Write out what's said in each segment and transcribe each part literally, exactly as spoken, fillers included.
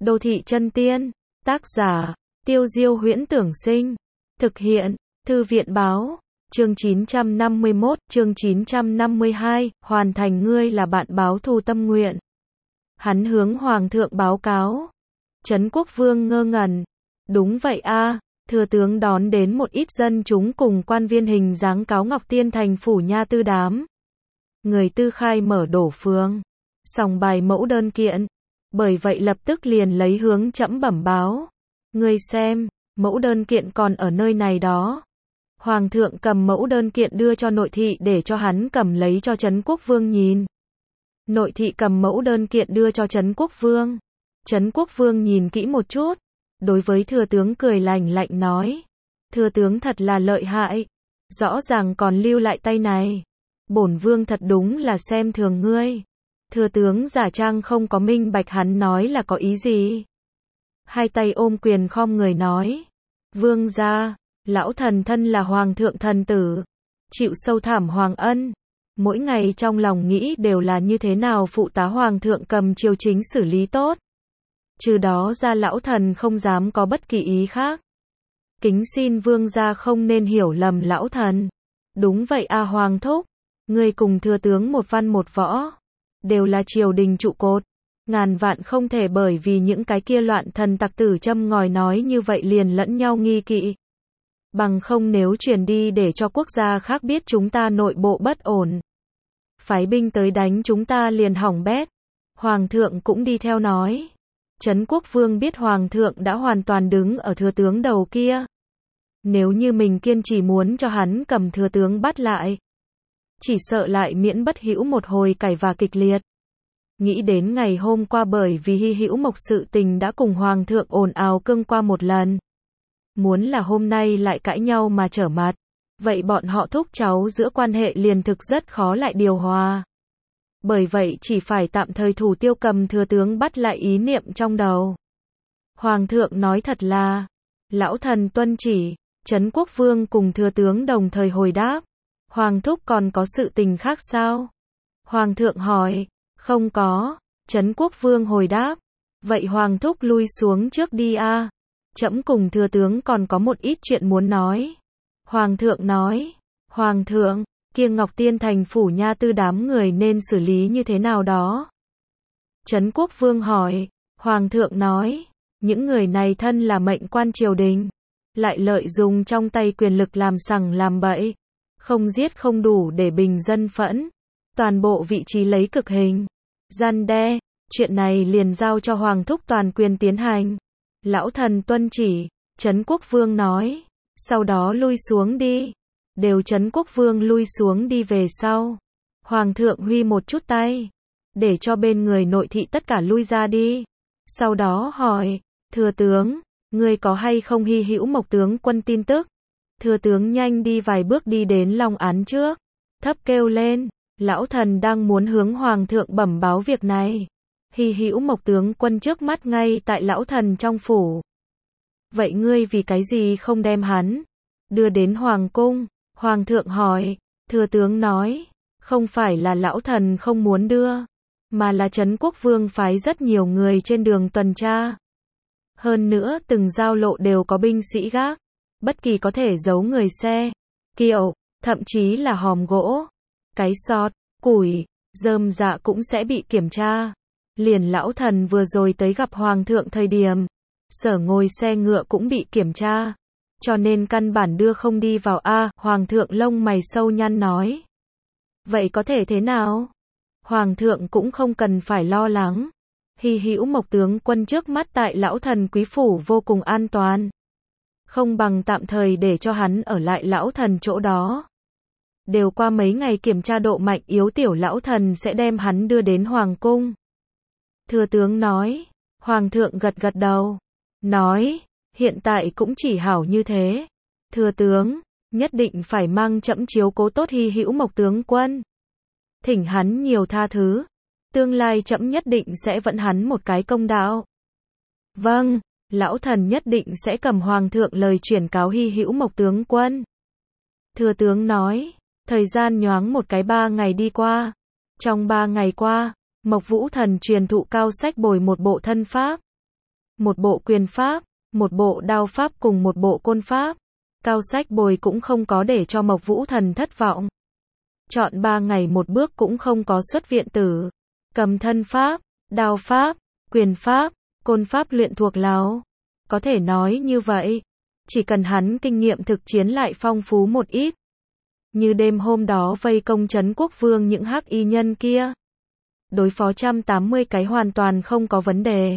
Đô thị chân tiên, tác giả, Tiêu Diêu Huyễn Tưởng Sinh, thực hiện, Thư viện Báo, chương chín trăm năm mươi mốt, chương chín trăm năm mươi hai, hoàn thành ngươi là bạn báo thù tâm nguyện. Hắn hướng Hoàng thượng báo cáo. Trấn Quốc Vương ngơ ngẩn. Đúng vậy a, thừa tướng đón đến một ít dân chúng cùng quan viên hình dáng cáo Ngọc Tiên thành phủ nha tư đám. Người tư khai mở đổ phương, sòng bài mẫu đơn kiện. Bởi vậy lập tức liền lấy hướng trẫm bẩm báo. Ngươi xem, mẫu đơn kiện còn ở nơi này đó. Hoàng thượng cầm mẫu đơn kiện đưa cho nội thị để cho hắn cầm lấy cho Trấn Quốc Vương nhìn. Nội thị cầm mẫu đơn kiện đưa cho Trấn Quốc Vương. Trấn Quốc Vương nhìn kỹ một chút, đối với thừa tướng cười lạnh lạnh nói. Thừa tướng thật là lợi hại, rõ ràng còn lưu lại tay này. Bổn vương thật đúng là xem thường ngươi. Thừa tướng giả trang không có minh bạch hắn nói là có ý gì. Hai tay ôm quyền khom người nói. Vương gia, lão thần thân là hoàng thượng thần tử, chịu sâu thảm hoàng ân. Mỗi ngày trong lòng nghĩ đều là như thế nào phụ tá hoàng thượng cầm triều chính xử lý tốt. Trừ đó ra lão thần không dám có bất kỳ ý khác. Kính xin vương gia không nên hiểu lầm lão thần. Đúng vậy a hoàng thúc, ngươi cùng thừa tướng một văn một võ, đều là triều đình trụ cột. Ngàn vạn không thể bởi vì những cái kia loạn thần tặc tử châm ngòi nói như vậy liền lẫn nhau nghi kỵ. Bằng không nếu truyền đi để cho quốc gia khác biết chúng ta nội bộ bất ổn, phái binh tới đánh chúng ta liền hỏng bét. Hoàng thượng cũng đi theo nói. Trấn Quốc Vương biết Hoàng thượng đã hoàn toàn đứng ở thừa tướng đầu kia. Nếu như mình kiên trì muốn cho hắn cầm thừa tướng bắt lại, chỉ sợ lại miễn bất hữu một hồi cãi vã kịch liệt. Nghĩ đến ngày hôm qua bởi vì Hy Hữu Mộc sự tình đã cùng Hoàng thượng ồn ào cương qua một lần. Muốn là hôm nay lại cãi nhau mà trở mặt, vậy bọn họ thúc cháu giữa quan hệ liền thực rất khó lại điều hòa. Bởi vậy chỉ phải tạm thời thủ tiêu cầm thừa tướng bắt lại ý niệm trong đầu. Hoàng thượng nói thật là, lão thần tuân chỉ. Trấn Quốc Vương cùng thừa tướng đồng thời hồi đáp. Hoàng thúc còn có sự tình khác sao? Hoàng thượng hỏi. Không có. Trấn Quốc Vương hồi đáp. Vậy Hoàng thúc lui xuống trước đi a. Trẫm cùng thừa tướng còn có một ít chuyện muốn nói. Hoàng thượng nói. Hoàng thượng, kia Ngọc Tiên thành phủ nha tư đám người nên xử lý như thế nào đó? Trấn Quốc Vương hỏi. Hoàng thượng nói. Những người này thân là mệnh quan triều đình, lại lợi dụng trong tay quyền lực làm sằng làm bậy, không giết không đủ để bình dân phẫn, toàn bộ vị trí lấy cực hình, gian đe, chuyện này liền giao cho Hoàng thúc toàn quyền tiến hành. Lão thần tuân chỉ. Trấn Quốc Vương nói. Sau đó lui xuống đi. Đều Trấn Quốc Vương lui xuống đi về sau. Hoàng thượng huy một chút tay, để cho bên người nội thị tất cả lui ra đi. Sau đó hỏi. Thừa tướng, ngươi có hay không Hy Hữu Mộc tướng quân tin tức? Thừa tướng nhanh đi vài bước đi đến Long Án trước, thấp kêu lên. Lão thần đang muốn hướng Hoàng thượng bẩm báo việc này. Hy Hữu Mộc tướng quân trước mắt ngay tại lão thần trong phủ. Vậy ngươi vì cái gì không đem hắn đưa đến Hoàng cung? Hoàng thượng hỏi. Thừa tướng nói. Không phải là lão thần không muốn đưa, mà là Trấn Quốc Vương phái rất nhiều người trên đường tuần tra. Hơn nữa từng giao lộ đều có binh sĩ gác, bất kỳ có thể giấu người xe, kiệu, thậm chí là hòm gỗ, cái sọt, củi, rơm rạ cũng sẽ bị kiểm tra. Liền lão thần vừa rồi tới gặp Hoàng thượng thời điểm, sở ngồi xe ngựa cũng bị kiểm tra, cho nên căn bản đưa không đi vào a. Hoàng thượng lông mày sâu nhăn nói. Vậy có thể thế nào? Hoàng thượng cũng không cần phải lo lắng. Hy Hữu Mộc tướng quân trước mắt tại lão thần quý phủ vô cùng an toàn. Không bằng tạm thời để cho hắn ở lại lão thần chỗ đó. Đều qua mấy ngày kiểm tra độ mạnh yếu tiểu lão thần sẽ đem hắn đưa đến Hoàng cung. Thừa tướng nói. Hoàng thượng gật gật đầu. Nói. Hiện tại cũng chỉ hảo như thế. Thừa tướng, nhất định phải mang trẫm chiếu cố tốt Hy Hữu Mộc tướng quân. Thỉnh hắn nhiều tha thứ. Tương lai trẫm nhất định sẽ vận hắn một cái công đạo. Vâng, lão thần nhất định sẽ cầm Hoàng thượng lời chuyển cáo Hy Hữu Mộc tướng quân. Thừa tướng nói. Thời gian nhoáng một cái ba ngày đi qua. Trong ba ngày qua, Mộc Vũ Thần truyền thụ cao sách bồi một bộ thân pháp. một bộ quyền pháp, một bộ đao pháp cùng một bộ côn pháp. Cao Sách Bồi cũng không có để cho Mộc Vũ Thần thất vọng. Chọn ba ngày một bước cũng không có xuất viện tử. Cầm thân pháp, đao pháp, quyền pháp, côn pháp luyện thuộc láo. Có thể nói như vậy. Chỉ cần hắn kinh nghiệm thực chiến lại phong phú một ít. Như đêm hôm đó vây công Trấn Quốc Vương những hắc y nhân kia. Đối phó một trăm tám mươi cái hoàn toàn không có vấn đề.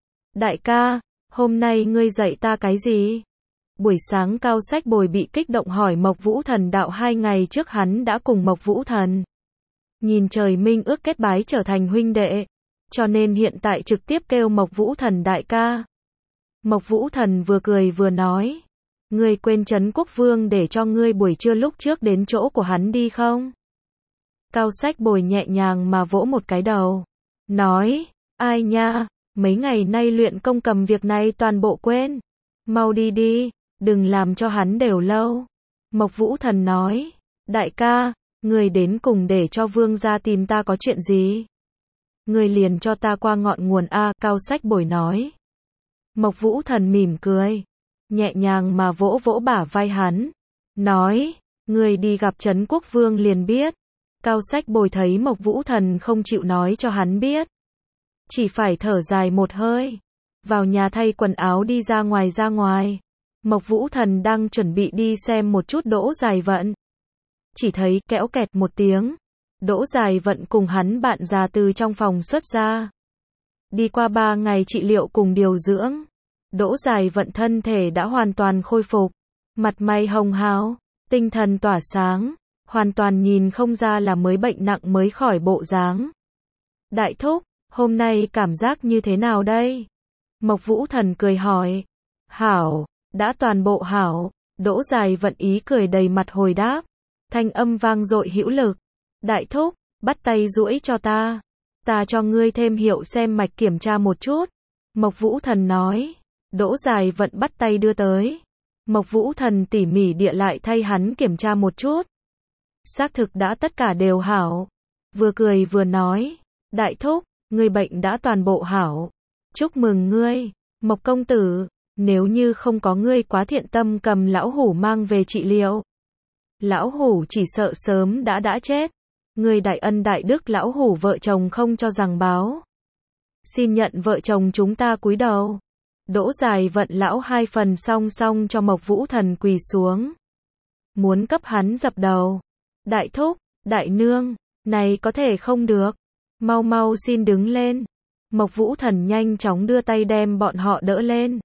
Đại ca, hôm nay ngươi dạy ta cái gì? Buổi sáng Cao Sách Bồi bị kích động hỏi Mộc Vũ Thần đạo hai ngày trước hắn đã cùng Mộc Vũ Thần nhìn trời minh ước kết bái trở thành huynh đệ. Cho nên hiện tại trực tiếp kêu Mộc Vũ Thần đại ca. Mộc Vũ Thần vừa cười vừa nói. Ngươi quên Trấn Quốc Vương để cho ngươi buổi trưa lúc trước đến chỗ của hắn đi không? Cao Sách Bồi nhẹ nhàng mà vỗ một cái đầu. Nói, ai nha, mấy ngày nay luyện công cầm việc này toàn bộ quên. Mau đi đi, đừng làm cho hắn đều lâu. Mộc Vũ Thần nói, đại ca, ngươi đến cùng để cho Vương gia tìm ta có chuyện gì? Ngươi liền cho ta qua ngọn nguồn A, Cao Sách Bồi nói. Mộc Vũ Thần mỉm cười, nhẹ nhàng mà vỗ vỗ bả vai hắn. Nói, ngươi đi gặp Trấn Quốc Vương liền biết. Cao Sách Bồi thấy Mộc Vũ Thần không chịu nói cho hắn biết. Chỉ phải thở dài một hơi. Vào nhà thay quần áo đi ra ngoài ra ngoài. Mộc Vũ Thần đang chuẩn bị đi xem một chút Đỗ Dài Vận. Chỉ thấy kẽo kẹt một tiếng. Đỗ Dài Vận cùng hắn bạn già từ trong phòng xuất ra. Đi qua ba ngày trị liệu cùng điều dưỡng. Đỗ Dài Vận thân thể đã hoàn toàn khôi phục. Mặt mày hồng hào, tinh thần tỏa sáng. Hoàn toàn nhìn không ra là mới bệnh nặng mới khỏi bộ dáng. Đại thúc, hôm nay cảm giác như thế nào đây? Mộc Vũ Thần cười hỏi. Hảo, đã toàn bộ hảo. Đỗ Dài Vận ý cười đầy mặt hồi đáp. Thanh âm vang dội hữu lực. Đại thúc, bắt tay duỗi cho ta. Ta cho ngươi thêm hiệu xem mạch kiểm tra một chút. Mộc Vũ Thần nói. Đỗ Dài Vận bắt tay đưa tới. Mộc Vũ Thần tỉ mỉ địa lại thay hắn kiểm tra một chút. Xác thực đã tất cả đều hảo. Vừa cười vừa nói. Đại thúc, ngươi bệnh đã toàn bộ hảo. Chúc mừng ngươi, Mộc công tử. Nếu như không có ngươi quá thiện tâm cầm lão hủ mang về trị liệu. Lão hủ chỉ sợ sớm đã đã chết. Ngươi đại ân đại đức lão hủ vợ chồng không cho rằng báo. Xin nhận vợ chồng chúng ta cúi đầu. Đỗ Dài Vận lão hai phần song song cho Mộc Vũ Thần quỳ xuống. Muốn cấp hắn dập đầu. Đại thúc, đại nương, này có thể không được. Mau mau xin đứng lên. Mộc Vũ Thần nhanh chóng đưa tay đem bọn họ đỡ lên.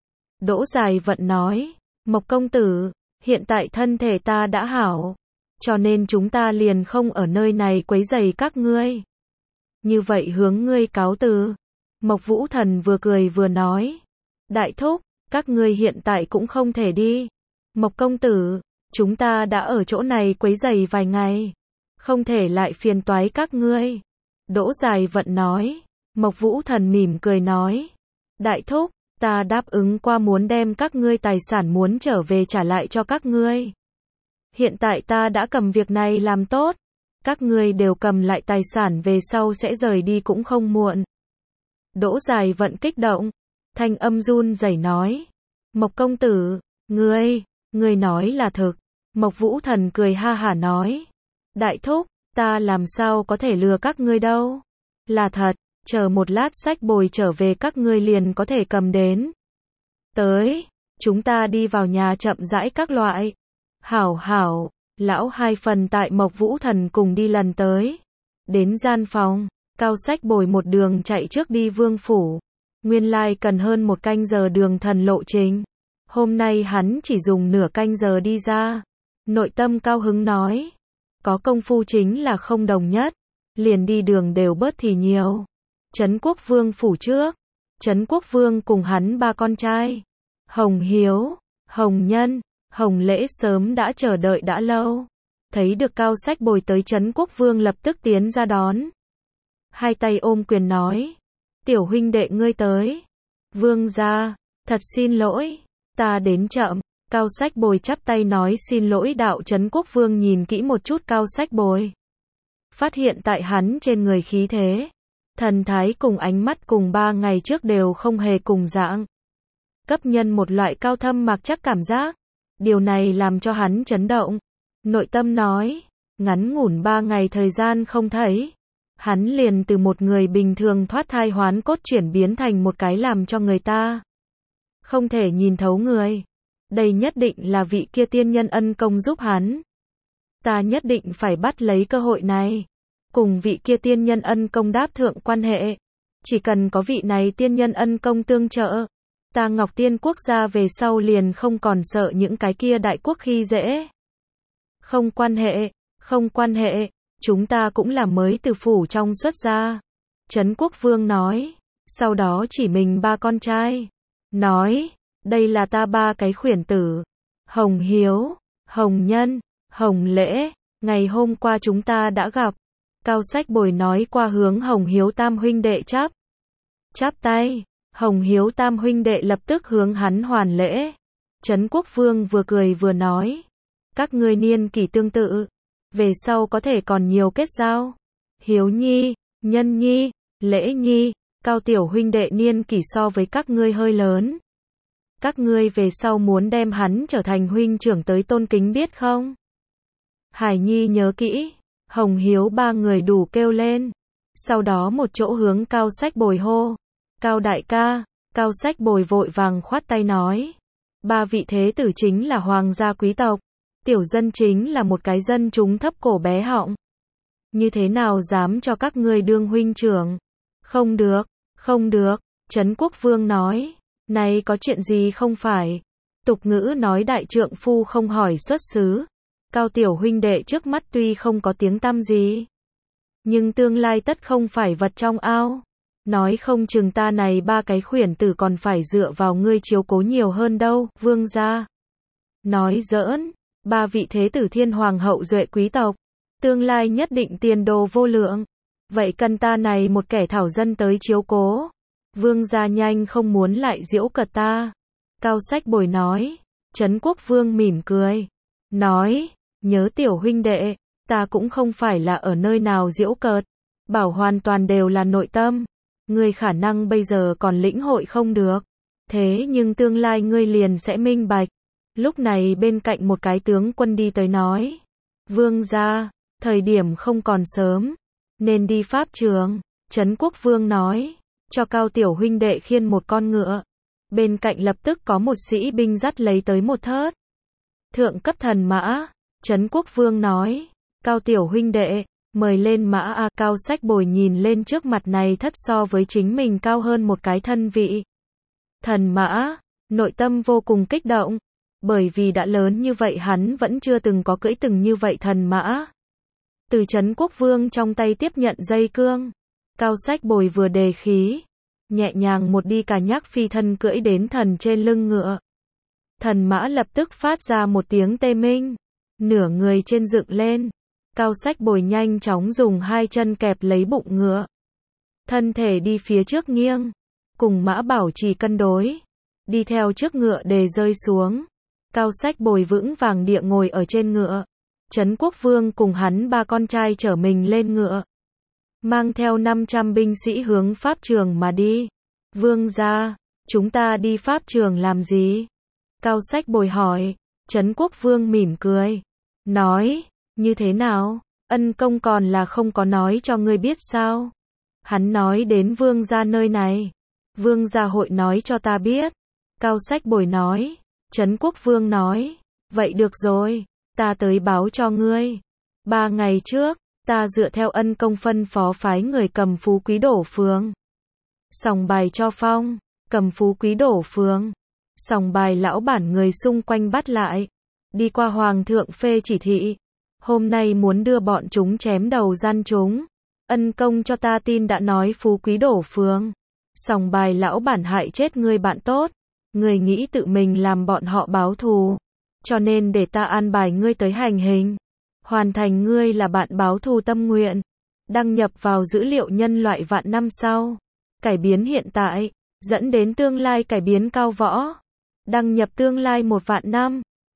Đỗ Dài Vận nói, Mộc công tử, hiện tại thân thể ta đã hảo. Cho nên chúng ta liền không ở nơi này quấy rầy các ngươi. Như vậy hướng ngươi cáo từ. Mộc Vũ Thần vừa cười vừa nói. Đại thúc, các ngươi hiện tại cũng không thể đi. Mộc công tử, chúng ta đã ở chỗ này quấy rầy vài ngày. Không thể lại phiền toái các ngươi. Đỗ Dài Vận nói. Mộc Vũ Thần mỉm cười nói. Đại thúc, ta đáp ứng qua muốn đem các ngươi tài sản muốn trở về trả lại cho các ngươi. Hiện tại ta đã cầm việc này làm tốt. Các ngươi đều cầm lại tài sản về sau sẽ rời đi cũng không muộn. Đỗ Dài Vận kích động. Thanh âm run rẩy nói. Mộc công tử, ngươi, ngươi nói là thực. Mộc Vũ Thần cười ha hả nói. Đại thúc, ta làm sao có thể lừa các ngươi đâu. Là thật, chờ một lát Sách Bồi trở về các ngươi liền có thể cầm đến. Tới, chúng ta đi vào nhà chậm rãi các loại. Hảo hảo, lão hai phần tại Mộc Vũ Thần cùng đi lần tới. Đến gian phòng, Cao Sách Bồi một đường chạy trước đi vương phủ. Nguyên lai cần hơn một canh giờ đường thần lộ trình. Hôm nay hắn chỉ dùng nửa canh giờ đi ra. Nội tâm cao hứng nói. Có công phu chính là không đồng nhất. Liền đi đường đều bớt thì nhiều. Trấn Quốc Vương phủ trước. Trấn Quốc Vương cùng hắn ba con trai. Hồng Hiếu, Hồng Nhân, Hồng Lễ sớm đã chờ đợi đã lâu. Thấy được Cao Sách Bồi tới Trấn Quốc Vương lập tức tiến ra đón. Hai tay ôm quyền nói. Tiểu huynh đệ ngươi tới. Vương gia, thật xin lỗi. Ta đến chậm. Cao Sách Bồi chắp tay nói xin lỗi đạo Trấn Quốc Vương nhìn kỹ một chút Cao Sách Bồi. Phát hiện tại hắn trên người khí thế. Thần thái cùng ánh mắt cùng ba ngày trước đều không hề cùng dạng. Cấp nhân một loại cao thâm mặc chắc cảm giác. Điều này làm cho hắn chấn động. Nội tâm nói, ngắn ngủn ba ngày thời gian không thấy. Hắn liền từ một người bình thường thoát thai hoán cốt chuyển biến thành một cái làm cho người ta không thể nhìn thấu người. Đây nhất định là vị kia tiên nhân ân công giúp hắn. Ta nhất định phải bắt lấy cơ hội này. Cùng vị kia tiên nhân ân công đáp thượng quan hệ. Chỉ cần có vị này tiên nhân ân công tương trợ. Ta Ngọc Tiên quốc gia về sau liền không còn sợ những cái kia đại quốc khi dễ. Không quan hệ, không quan hệ. Chúng ta cũng là mới từ phủ trong xuất gia. Trấn Quốc Vương nói. Sau đó chỉ mình ba con trai. Nói, đây là ta ba cái khuyển tử. Hồng Hiếu, Hồng Nhân, Hồng Lễ. Ngày hôm qua chúng ta đã gặp. Cao Sách Bồi nói qua hướng Hồng Hiếu tam huynh đệ chắp. Chắp tay. Hồng Hiếu tam huynh đệ lập tức hướng hắn hoàn lễ. Trấn Quốc Vương vừa cười vừa nói. Các ngươi niên kỷ tương tự. Về sau có thể còn nhiều kết giao. Hiếu Nhi, Nhân Nhi, Lễ Nhi, Cao tiểu huynh đệ niên kỷ so với các ngươi hơi lớn. Các ngươi về sau muốn đem hắn trở thành huynh trưởng tới tôn kính biết không? Hải Nhi nhớ kỹ. Hồng Hiếu ba người đủ kêu lên. Sau đó một chỗ hướng Cao Sách Bồi hô. Cao đại ca. Cao Sách Bồi vội vàng khoát tay nói. Ba vị thế tử chính là hoàng gia quý tộc. Tiểu dân chính là một cái dân chúng thấp cổ bé họng. Như thế nào dám cho các ngươi đương huynh trưởng? Không được, không được. Trấn Quốc Vương nói. Này có chuyện gì không phải? Tục ngữ nói đại trượng phu không hỏi xuất xứ. Cao tiểu huynh đệ trước mắt tuy không có tiếng tăm gì. Nhưng tương lai tất không phải vật trong ao. Nói không chừng ta này ba cái khuyển tử còn phải dựa vào ngươi chiếu cố nhiều hơn đâu, vương gia. Nói giỡn, ba vị thế tử thiên hoàng hậu duệ quý tộc. Tương lai nhất định tiền đồ vô lượng. Vậy cần ta này một kẻ thảo dân tới chiếu cố. Vương gia nhanh không muốn lại giễu cợt ta. Cao Sách Bồi nói. Trấn Quốc Vương mỉm cười. Nói, nhớ tiểu huynh đệ, ta cũng không phải là ở nơi nào giễu cợt. Bảo hoàn toàn đều là nội tâm. Ngươi khả năng bây giờ còn lĩnh hội không được. Thế nhưng tương lai ngươi liền sẽ minh bạch. Lúc này bên cạnh một cái tướng quân đi tới nói. Vương gia, thời điểm không còn sớm. Nên đi pháp trường. Trấn Quốc Vương nói. Cho Cao tiểu huynh đệ khiên một con ngựa. Bên cạnh lập tức có một sĩ binh dắt lấy tới một thớt. Thượng cấp thần mã. Trấn Quốc Vương nói. Cao tiểu huynh đệ, mời lên mã a. Cao Sách Bồi nhìn lên trước mặt này thất so với chính mình cao hơn một cái thân vị. Thần mã, nội tâm vô cùng kích động. Bởi vì đã lớn như vậy hắn vẫn chưa từng có cưỡi từng như vậy thần mã. Từ Trấn Quốc Vương trong tay tiếp nhận dây cương. Cao Sách Bồi vừa đề khí. Nhẹ nhàng một đi cả nhắc phi thân cưỡi đến thần trên lưng ngựa. Thần mã lập tức phát ra một tiếng tê minh. Nửa người trên dựng lên. Cao Sách Bồi nhanh chóng dùng hai chân kẹp lấy bụng ngựa. Thân thể đi phía trước nghiêng. Cùng mã bảo trì cân đối. Đi theo trước ngựa để rơi xuống. Cao Sách Bồi vững vàng địa ngồi ở trên ngựa. Trấn Quốc Vương cùng hắn ba con trai chở mình lên ngựa. Mang theo năm trăm binh sĩ hướng pháp trường mà đi. Vương gia, chúng ta đi pháp trường làm gì? Cao Sách Bồi hỏi. Trấn Quốc Vương mỉm cười. Nói, như thế nào? Ân công còn là không có nói cho ngươi biết sao? Hắn nói đến vương gia nơi này. Vương gia hội nói cho ta biết. Cao Sách Bồi nói. Trấn Quốc Vương nói. Vậy được rồi, ta tới báo cho ngươi. Ba ngày trước, ta dựa theo ân công phân phó phái người cầm phú quý đổ phường. Sòng bài cho phong, cầm phú quý đổ phường. Sòng bài lão bản người xung quanh bắt lại. Đi qua hoàng thượng phê chỉ thị. Hôm nay muốn đưa bọn chúng chém đầu gian chúng. Ân công cho ta tin đã nói phú quý đổ phường. Sòng bài lão bản hại chết người bạn tốt. Người nghĩ tự mình làm bọn họ báo thù. Cho nên để ta an bài ngươi tới hành hình. Hoàn thành ngươi là bạn báo thù tâm nguyện. Đăng nhập vào dữ liệu nhân loại vạn năm sau. Cải biến hiện tại. Dẫn đến tương lai cải biến cao võ. Đăng nhập tương lai một vạn năm.